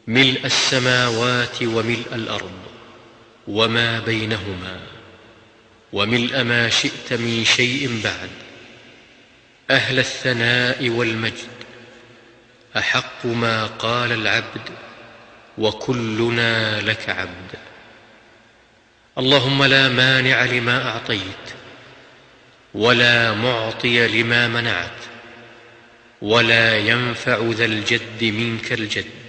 ملء السماوات وملء الأرض وما بينهما وملء ما شئت من شيء بعد، أهل الثناء والمجد، أحق ما قال العبد وكلنا لك عبد. اللهم لا مانع لما أعطيت ولا معطي لما منعت ولا ينفع ذا الجد منك الجد.